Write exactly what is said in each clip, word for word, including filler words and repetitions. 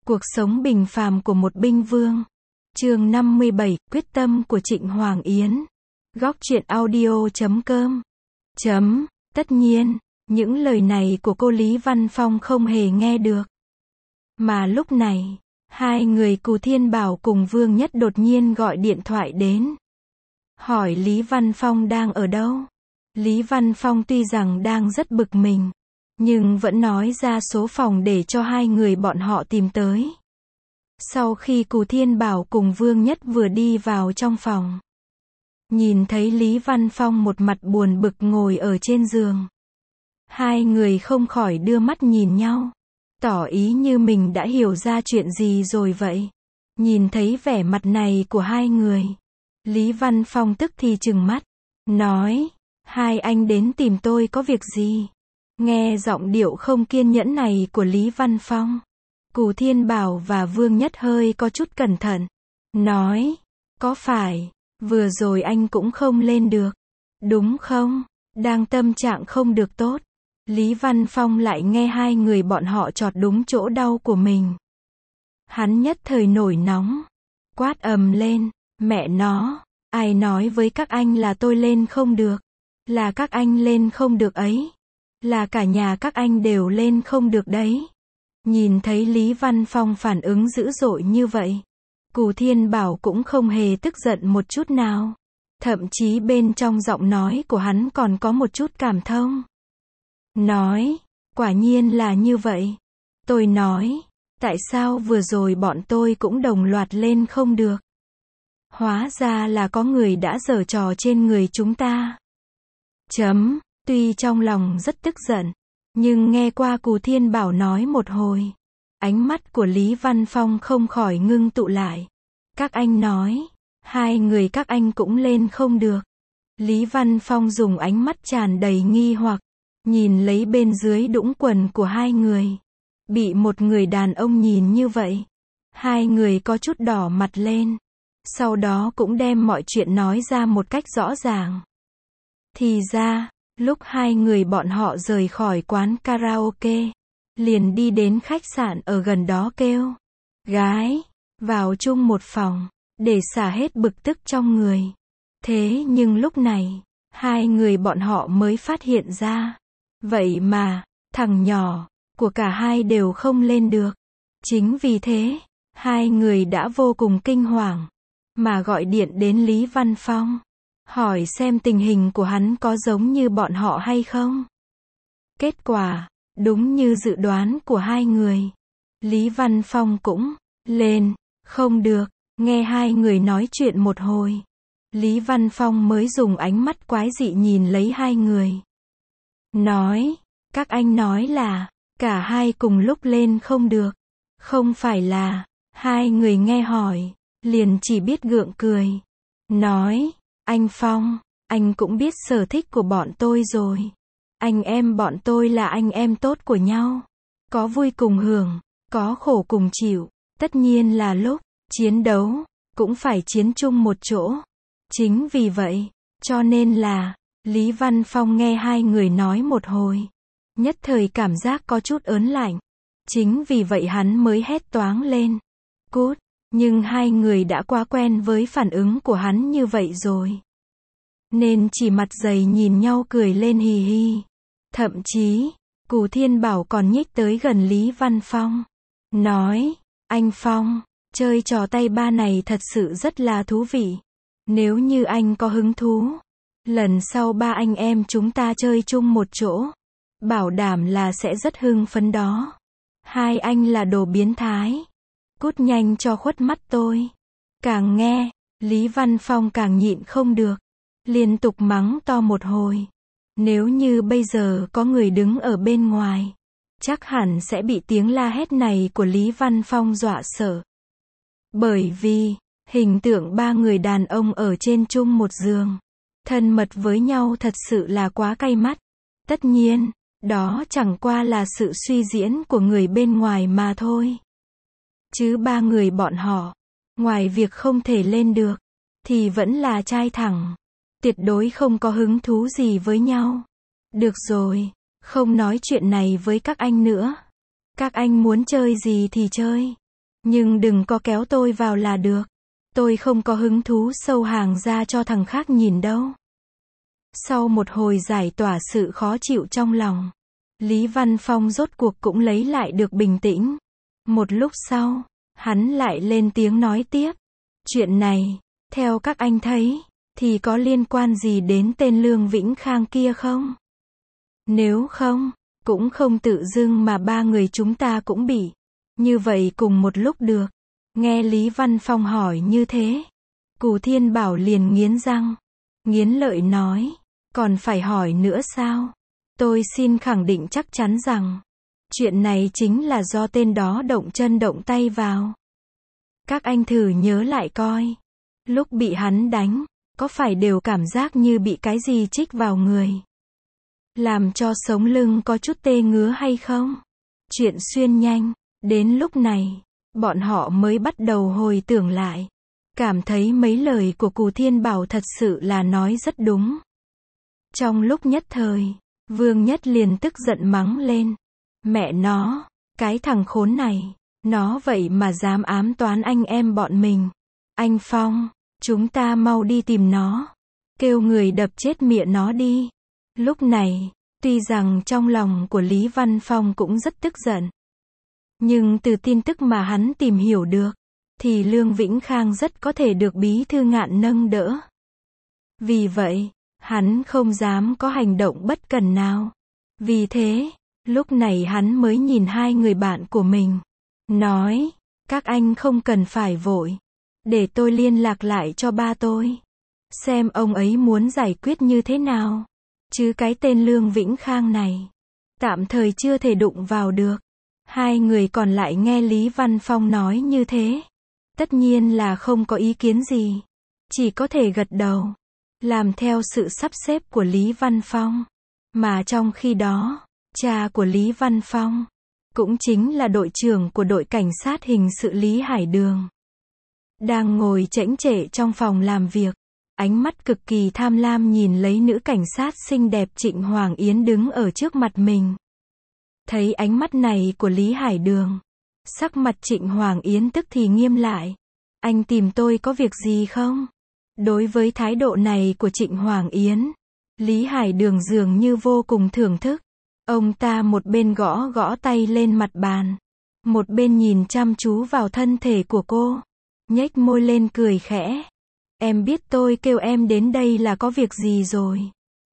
Cuộc sống bình phàm của một binh vương. Chương năm mươi bảy, quyết tâm của Trịnh Hoàng Yến. Góc truyện audio chấm com. Chấm, tất nhiên, những lời này của cô Lý Văn Phong không hề nghe được. Mà lúc này, hai người Cù Thiên Bảo cùng Vương Nhất đột nhiên gọi điện thoại đến. Hỏi Lý Văn Phong đang ở đâu? Lý Văn Phong tuy rằng đang rất bực mình, nhưng vẫn nói ra số phòng để cho hai người bọn họ tìm tới. Sau khi Cù Thiên Bảo cùng Vương Nhất vừa đi vào trong phòng, nhìn thấy Lý Văn Phong một mặt buồn bực ngồi ở trên giường, hai người không khỏi đưa mắt nhìn nhau, tỏ ý như mình đã hiểu ra chuyện gì rồi vậy. Nhìn thấy vẻ mặt này của hai người, Lý Văn Phong tức thì trừng mắt, nói, hai anh đến tìm tôi có việc gì? Nghe giọng điệu không kiên nhẫn này của Lý Văn Phong, Cù Thiên Bảo và Vương Nhất hơi có chút cẩn thận, nói, có phải, vừa rồi anh cũng không lên được, đúng không? Đang tâm trạng không được tốt. Lý Văn Phong lại nghe hai người bọn họ chọt đúng chỗ đau của mình. Hắn nhất thời nổi nóng, quát ầm lên, mẹ nó, ai nói với các anh là tôi lên không được? Là các anh lên không được ấy. Là cả nhà các anh đều lên không được đấy. Nhìn thấy Lý Văn Phong phản ứng dữ dội như vậy, Cù Thiên Bảo cũng không hề tức giận một chút nào. Thậm chí bên trong giọng nói của hắn còn có một chút cảm thông. Nói, quả nhiên là như vậy. Tôi nói, tại sao vừa rồi bọn tôi cũng đồng loạt lên không được? Hóa ra là có người đã giở trò trên người chúng ta. Chấm, tuy trong lòng rất tức giận, nhưng nghe qua Cù Thiên Bảo nói một hồi, ánh mắt của Lý Văn Phong không khỏi ngưng tụ lại. Các anh nói, hai người các anh cũng lên không được. Lý Văn Phong dùng ánh mắt tràn đầy nghi hoặc, nhìn lấy bên dưới đũng quần của hai người. Bị một người đàn ông nhìn như vậy, hai người có chút đỏ mặt lên. Sau đó cũng đem mọi chuyện nói ra một cách rõ ràng. Thì ra, lúc hai người bọn họ rời khỏi quán karaoke, liền đi đến khách sạn ở gần đó kêu gái vào chung một phòng, để xả hết bực tức trong người. Thế nhưng lúc này, hai người bọn họ mới phát hiện ra, vậy mà, thằng nhỏ của cả hai đều không lên được. Chính vì thế, hai người đã vô cùng kinh hoàng, mà gọi điện đến Lý Văn Phong, hỏi xem tình hình của hắn có giống như bọn họ hay không. Kết quả, đúng như dự đoán của hai người, Lý Văn Phong cũng lên không được. Nghe hai người nói chuyện một hồi, Lý Văn Phong mới dùng ánh mắt quái dị nhìn lấy hai người. Nói, các anh nói là, cả hai cùng lúc lên không được. Không phải là, hai người nghe hỏi, liền chỉ biết gượng cười. Nói, anh Phong, anh cũng biết sở thích của bọn tôi rồi. Anh em bọn tôi là anh em tốt của nhau. Có vui cùng hưởng, có khổ cùng chịu. Tất nhiên là lúc chiến đấu, cũng phải chiến chung một chỗ. Chính vì vậy, cho nên là, Lý Văn Phong nghe hai người nói một hồi, nhất thời cảm giác có chút ớn lạnh. Chính vì vậy hắn mới hét toáng lên. Cút, nhưng hai người đã quá quen với phản ứng của hắn như vậy rồi, nên chỉ mặt dày nhìn nhau cười lên hì hì. Thậm chí, Cù Thiên Bảo còn nhích tới gần Lý Văn Phong. Nói, anh Phong, chơi trò tay ba này thật sự rất là thú vị. Nếu như anh có hứng thú, lần sau ba anh em chúng ta chơi chung một chỗ, bảo đảm là sẽ rất hưng phấn đó. Hai anh là đồ biến thái. Cút nhanh cho khuất mắt tôi. Càng nghe, Lý Văn Phong càng nhịn không được, liên tục mắng to một hồi. Nếu như bây giờ có người đứng ở bên ngoài, chắc hẳn sẽ bị tiếng la hét này của Lý Văn Phong dọa sợ. Bởi vì, hình tượng ba người đàn ông ở trên chung một giường, thân mật với nhau thật sự là quá cay mắt. Tất nhiên, đó chẳng qua là sự suy diễn của người bên ngoài mà thôi. Chứ ba người bọn họ, ngoài việc không thể lên được, thì vẫn là trai thẳng. Tuyệt đối không có hứng thú gì với nhau. Được rồi, không nói chuyện này với các anh nữa. Các anh muốn chơi gì thì chơi. Nhưng đừng có kéo tôi vào là được. Tôi không có hứng thú sâu hàng ra cho thằng khác nhìn đâu. Sau một hồi giải tỏa sự khó chịu trong lòng, Lý Văn Phong rốt cuộc cũng lấy lại được bình tĩnh. Một lúc sau, hắn lại lên tiếng nói tiếp. Chuyện này, theo các anh thấy, thì có liên quan gì đến tên Lương Vĩnh Khang kia không? Nếu không, cũng không tự dưng mà ba người chúng ta cũng bị như vậy cùng một lúc được. Nghe Lý Văn Phong hỏi như thế, Cù Thiên Bảo liền nghiến răng, nghiến lợi nói, còn phải hỏi nữa sao? Tôi xin khẳng định chắc chắn rằng, chuyện này chính là do tên đó động chân động tay vào. Các anh thử nhớ lại coi, lúc bị hắn đánh, có phải đều cảm giác như bị cái gì chích vào người, làm cho sống lưng có chút tê ngứa hay không? Chuyện xuyên nhanh, đến lúc này, bọn họ mới bắt đầu hồi tưởng lại, cảm thấy mấy lời của Cù Thiên Bảo thật sự là nói rất đúng. Trong lúc nhất thời, Vương Nhất liền tức giận mắng lên. Mẹ nó, cái thằng khốn này, nó vậy mà dám ám toán anh em bọn mình. Anh Phong, chúng ta mau đi tìm nó, kêu người đập chết miệng nó đi. Lúc này, tuy rằng trong lòng của Lý Văn Phong cũng rất tức giận, nhưng từ tin tức mà hắn tìm hiểu được, thì Lương Vĩnh Khang rất có thể được Bí Thư Ngạn nâng đỡ. Vì vậy, hắn không dám có hành động bất cần nào. Vì thế, lúc này hắn mới nhìn hai người bạn của mình, nói, các anh không cần phải vội, để tôi liên lạc lại cho ba tôi, xem ông ấy muốn giải quyết như thế nào. Chứ cái tên Lương Vĩnh Khang này, tạm thời chưa thể đụng vào được. Hai người còn lại nghe Lý Văn Phong nói như thế, tất nhiên là không có ý kiến gì, chỉ có thể gật đầu, làm theo sự sắp xếp của Lý Văn Phong. Mà trong khi đó, cha của Lý Văn Phong, cũng chính là đội trưởng của đội cảnh sát hình sự Lý Hải Đường, đang ngồi chễnh chệ trong phòng làm việc, ánh mắt cực kỳ tham lam nhìn lấy nữ cảnh sát xinh đẹp Trịnh Hoàng Yến đứng ở trước mặt mình. Thấy ánh mắt này của Lý Hải Đường, sắc mặt Trịnh Hoàng Yến tức thì nghiêm lại. Anh tìm tôi có việc gì không? Đối với thái độ này của Trịnh Hoàng Yến, Lý Hải Đường dường như vô cùng thưởng thức. Ông ta một bên gõ gõ tay lên mặt bàn, một bên nhìn chăm chú vào thân thể của cô, nhếch môi lên cười khẽ. Em biết tôi kêu em đến đây là có việc gì rồi.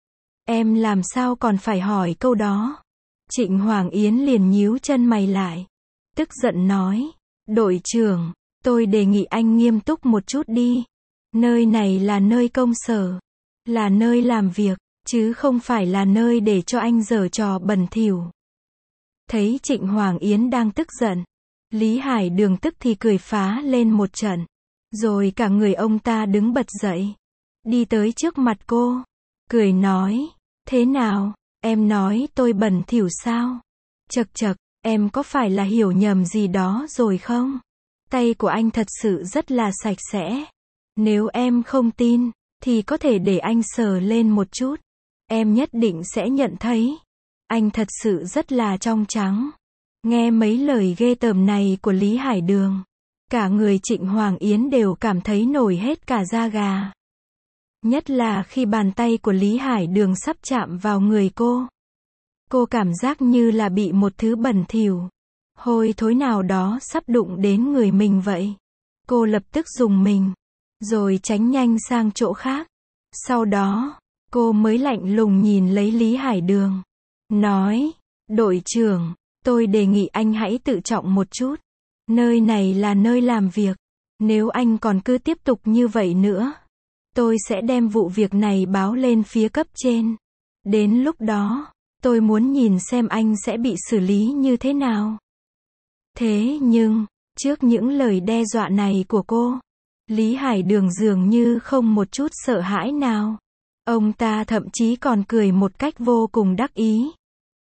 Em làm sao còn phải hỏi câu đó? Trịnh Hoàng Yến liền nhíu chân mày lại, tức giận nói, đội trưởng, tôi đề nghị anh nghiêm túc một chút đi. Nơi này là nơi công sở, là nơi làm việc, chứ không phải là nơi để cho anh giở trò bẩn thỉu. Thấy Trịnh Hoàng Yến đang tức giận, Lý Hải Đường tức thì cười phá lên một trận, rồi cả người ông ta đứng bật dậy, đi tới trước mặt cô, cười nói, thế nào, em nói tôi bẩn thỉu sao? Chậc chậc, em có phải là hiểu nhầm gì đó rồi không? Tay của anh thật sự rất là sạch sẽ. Nếu em không tin, thì có thể để anh sờ lên một chút. Em nhất định sẽ nhận thấy, anh thật sự rất là trong trắng. Nghe mấy lời ghê tởm này của Lý Hải Đường, cả người Trịnh Hoàng Yến đều cảm thấy nổi hết cả da gà. Nhất là khi bàn tay của Lý Hải Đường sắp chạm vào người cô. Cô cảm giác như là bị một thứ bẩn thỉu, hôi thối nào đó sắp đụng đến người mình vậy. Cô lập tức rùng mình, rồi tránh nhanh sang chỗ khác. Sau đó, cô mới lạnh lùng nhìn lấy Lý Hải Đường, nói, đội trưởng, tôi đề nghị anh hãy tự trọng một chút. Nơi này là nơi làm việc. Nếu anh còn cứ tiếp tục như vậy nữa, tôi sẽ đem vụ việc này báo lên phía cấp trên. Đến lúc đó, tôi muốn nhìn xem anh sẽ bị xử lý như thế nào. Thế nhưng, trước những lời đe dọa này của cô, Lý Hải Đường dường như không một chút sợ hãi nào. Ông ta thậm chí còn cười một cách vô cùng đắc ý.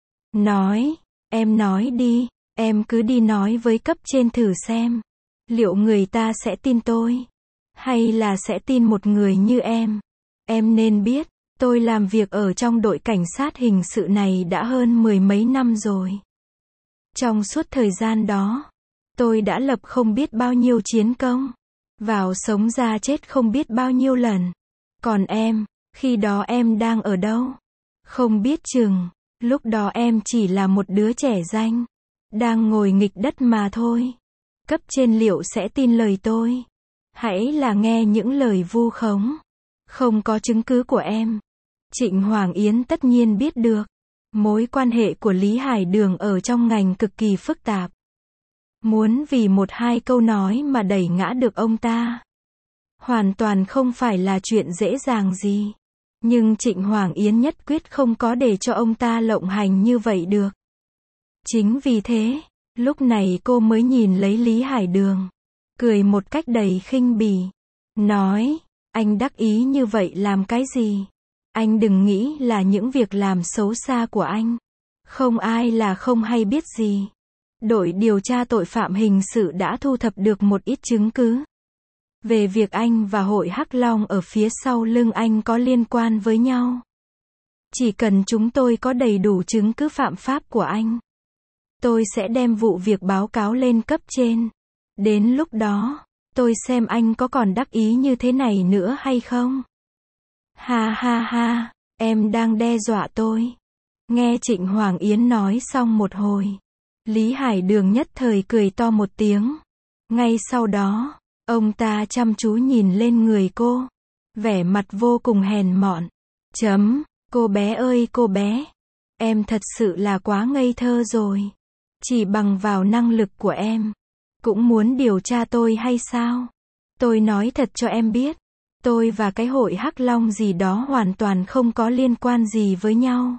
Nói, em nói đi, em cứ đi nói với cấp trên thử xem. Liệu người ta sẽ tin tôi? Hay là sẽ tin một người như em? Em nên biết, tôi làm việc ở trong đội cảnh sát hình sự này đã hơn mười mấy năm rồi. Trong suốt thời gian đó, Tôi đã lập không biết bao nhiêu chiến công. Vào sống ra chết không biết bao nhiêu lần. Còn em, khi đó em đang ở đâu? Không biết chừng, lúc đó em chỉ là một đứa trẻ ranh, đang ngồi nghịch đất mà thôi. Cấp trên liệu sẽ tin lời tôi? Hãy là nghe những lời vu khống, không có chứng cứ của em. Trịnh Hoàng Yến tất nhiên biết được. Mối quan hệ của Lý Hải Đường ở trong ngành cực kỳ phức tạp. Muốn vì một hai câu nói mà đẩy ngã được ông ta, hoàn toàn không phải là chuyện dễ dàng gì. Nhưng Trịnh Hoàng Yến nhất quyết không có để cho ông ta lộng hành như vậy được. Chính vì thế, lúc này cô mới nhìn lấy Lý Hải Đường, cười một cách đầy khinh bỉ, nói, anh đắc ý như vậy làm cái gì? Anh đừng nghĩ là những việc làm xấu xa của anh, không ai là không hay biết gì. Đội điều tra tội phạm hình sự đã thu thập được một ít chứng cứ về việc anh và hội Hắc Long ở phía sau lưng anh có liên quan với nhau. Chỉ cần chúng tôi có đầy đủ chứng cứ phạm pháp của anh, tôi sẽ đem vụ việc báo cáo lên cấp trên. Đến lúc đó, tôi xem anh có còn đắc ý như thế này nữa hay không. Ha ha ha, em đang đe dọa tôi. Nghe Trịnh Hoàng Yến nói xong một hồi, Lý Hải Đường nhất thời cười to một tiếng. Ngay sau đó, ông ta chăm chú nhìn lên người cô, vẻ mặt vô cùng hèn mọn. Chấm, cô bé ơi cô bé, em thật sự là quá ngây thơ rồi. Chỉ bằng vào năng lực của em, cũng muốn điều tra tôi hay sao? Tôi nói thật cho em biết, tôi và cái hội Hắc Long gì đó hoàn toàn không có liên quan gì với nhau.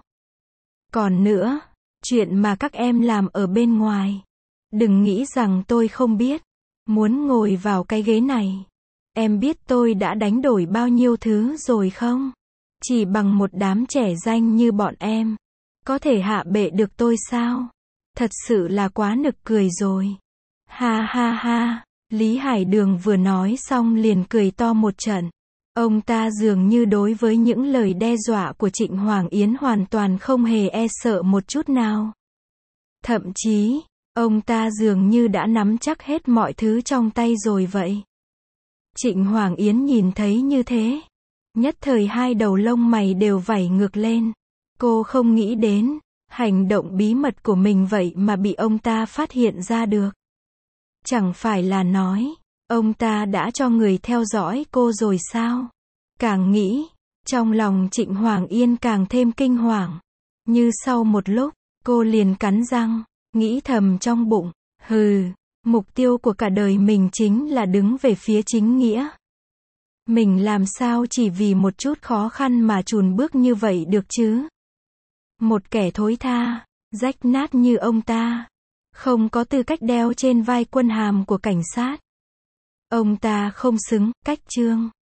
Còn nữa, chuyện mà các em làm ở bên ngoài, đừng nghĩ rằng tôi không biết. Muốn ngồi vào cái ghế này, em biết tôi đã đánh đổi bao nhiêu thứ rồi không? Chỉ bằng một đám trẻ ranh như bọn em, có thể hạ bệ được tôi sao? Thật sự là quá nực cười rồi. Ha ha ha, Lý Hải Đường vừa nói xong liền cười to một trận. Ông ta dường như đối với những lời đe dọa của Trịnh Hoàng Yến hoàn toàn không hề e sợ một chút nào. Thậm chí, ông ta dường như đã nắm chắc hết mọi thứ trong tay rồi vậy. Trịnh Hoàng Yến nhìn thấy như thế, nhất thời hai đầu lông mày đều vảy ngược lên. Cô không nghĩ đến, hành động bí mật của mình vậy mà bị ông ta phát hiện ra được. Chẳng phải là nói, ông ta đã cho người theo dõi cô rồi sao? Càng nghĩ, trong lòng Trịnh Hoàng Yên càng thêm kinh hoàng. Như sau một lúc, cô liền cắn răng, nghĩ thầm trong bụng, hừ, mục tiêu của cả đời mình chính là đứng về phía chính nghĩa. Mình làm sao chỉ vì một chút khó khăn mà chùn bước như vậy được chứ? Một kẻ thối tha, rách nát như ông ta, không có tư cách đeo trên vai quân hàm của cảnh sát. Ông ta không xứng, cách chương.